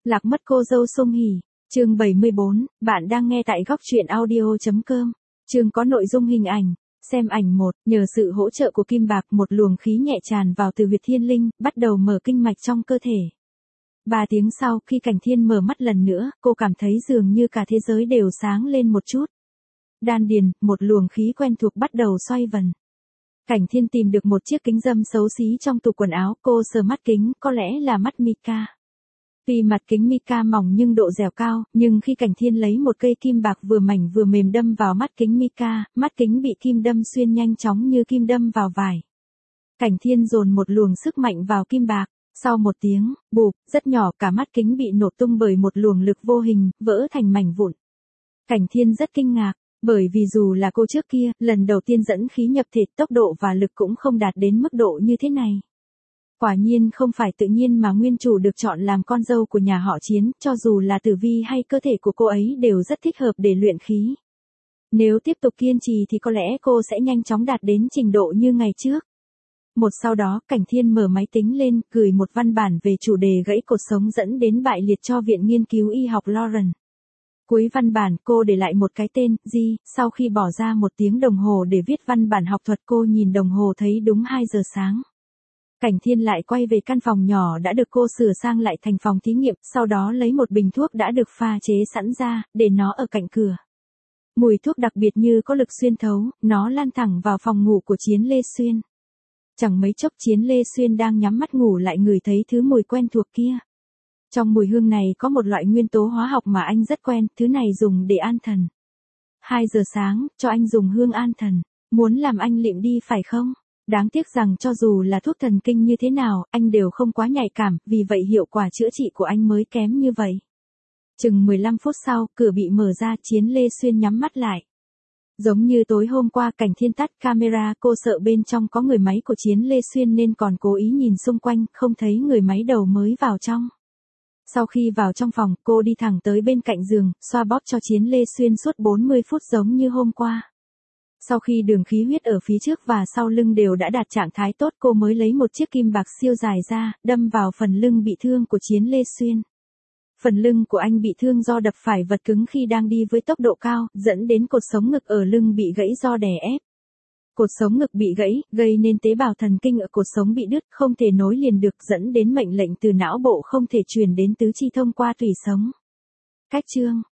Lạc mất cô dâu Song Hỷ. Chương 74, bạn đang nghe tại góc truyện audio.com. Chương có nội dung hình ảnh. Xem ảnh 1, nhờ sự hỗ trợ của kim bạc, một luồng khí nhẹ tràn vào từ huyệt thiên linh, bắt đầu mở kinh mạch trong cơ thể. 3 tiếng sau, khi Cảnh Thiên mở mắt lần nữa, cô cảm thấy dường như cả thế giới đều sáng lên một chút. Đan điền, một luồng khí quen thuộc bắt đầu xoay vần. Cảnh Thiên tìm được một chiếc kính râm xấu xí trong tủ quần áo, cô sờ mắt kính, có lẽ là mắt mica. Tuy mặt kính mica mỏng nhưng độ dẻo cao, nhưng khi Cảnh Thiên lấy một cây kim bạc vừa mảnh vừa mềm đâm vào mắt kính mica, mắt kính bị kim đâm xuyên nhanh chóng như kim đâm vào vải. Cảnh Thiên dồn một luồng sức mạnh vào kim bạc, sau một tiếng, bụp, rất nhỏ, cả mắt kính bị nổ tung bởi một luồng lực vô hình, vỡ thành mảnh vụn. Cảnh Thiên rất kinh ngạc, bởi vì dù là cô trước kia, lần đầu tiên dẫn khí nhập thể, tốc độ và lực cũng không đạt đến mức độ như thế này. Quả nhiên không phải tự nhiên mà nguyên chủ được chọn làm con dâu của nhà họ Chiến, cho dù là tử vi hay cơ thể của cô ấy đều rất thích hợp để luyện khí. Nếu tiếp tục kiên trì thì có lẽ cô sẽ nhanh chóng đạt đến trình độ như ngày trước. Một sau đó, Cảnh Thiên mở máy tính lên, gửi một văn bản về chủ đề gãy cột sống dẫn đến bại liệt cho Viện Nghiên cứu Y học Lawrence. Cuối văn bản, cô để lại một cái tên, G, sau khi bỏ ra 1 tiếng đồng hồ để viết văn bản học thuật, cô nhìn đồng hồ thấy đúng 2 giờ sáng. Cảnh Thiên lại quay về căn phòng nhỏ đã được cô sửa sang lại thành phòng thí nghiệm, sau đó lấy một bình thuốc đã được pha chế sẵn ra, để nó ở cạnh cửa. Mùi thuốc đặc biệt như có lực xuyên thấu, nó lan thẳng vào phòng ngủ của Chiến Lê Xuyên. Chẳng mấy chốc Chiến Lê Xuyên đang nhắm mắt ngủ lại ngửi thấy thứ mùi quen thuộc kia. Trong mùi hương này có một loại nguyên tố hóa học mà anh rất quen, thứ này dùng để an thần. 2 giờ sáng, cho anh dùng hương an thần, muốn làm anh lịm đi phải không? Đáng tiếc rằng cho dù là thuốc thần kinh như thế nào, anh đều không quá nhạy cảm, vì vậy hiệu quả chữa trị của anh mới kém như vậy. Chừng 15 phút sau, cửa bị mở ra, Chiến Lê Xuyên nhắm mắt lại. Giống như tối hôm qua, Cảnh Thiên tắt camera, cô sợ bên trong có người máy của Chiến Lê Xuyên nên còn cố ý nhìn xung quanh, không thấy người máy đầu mới vào trong. Sau khi vào trong phòng, cô đi thẳng tới bên cạnh giường, xoa bóp cho Chiến Lê Xuyên suốt 40 phút giống như hôm qua. Sau khi đường khí huyết ở phía trước và sau lưng đều đã đạt trạng thái tốt, cô mới lấy một chiếc kim bạc siêu dài ra, đâm vào phần lưng bị thương của Chiến Lê Xuyên. Phần lưng của anh bị thương do đập phải vật cứng khi đang đi với tốc độ cao, dẫn đến cột sống ngực ở lưng bị gãy do đè ép. Cột sống ngực bị gãy, gây nên tế bào thần kinh ở cột sống bị đứt, không thể nối liền được, dẫn đến mệnh lệnh từ não bộ không thể truyền đến tứ chi thông qua tủy sống. Cách chương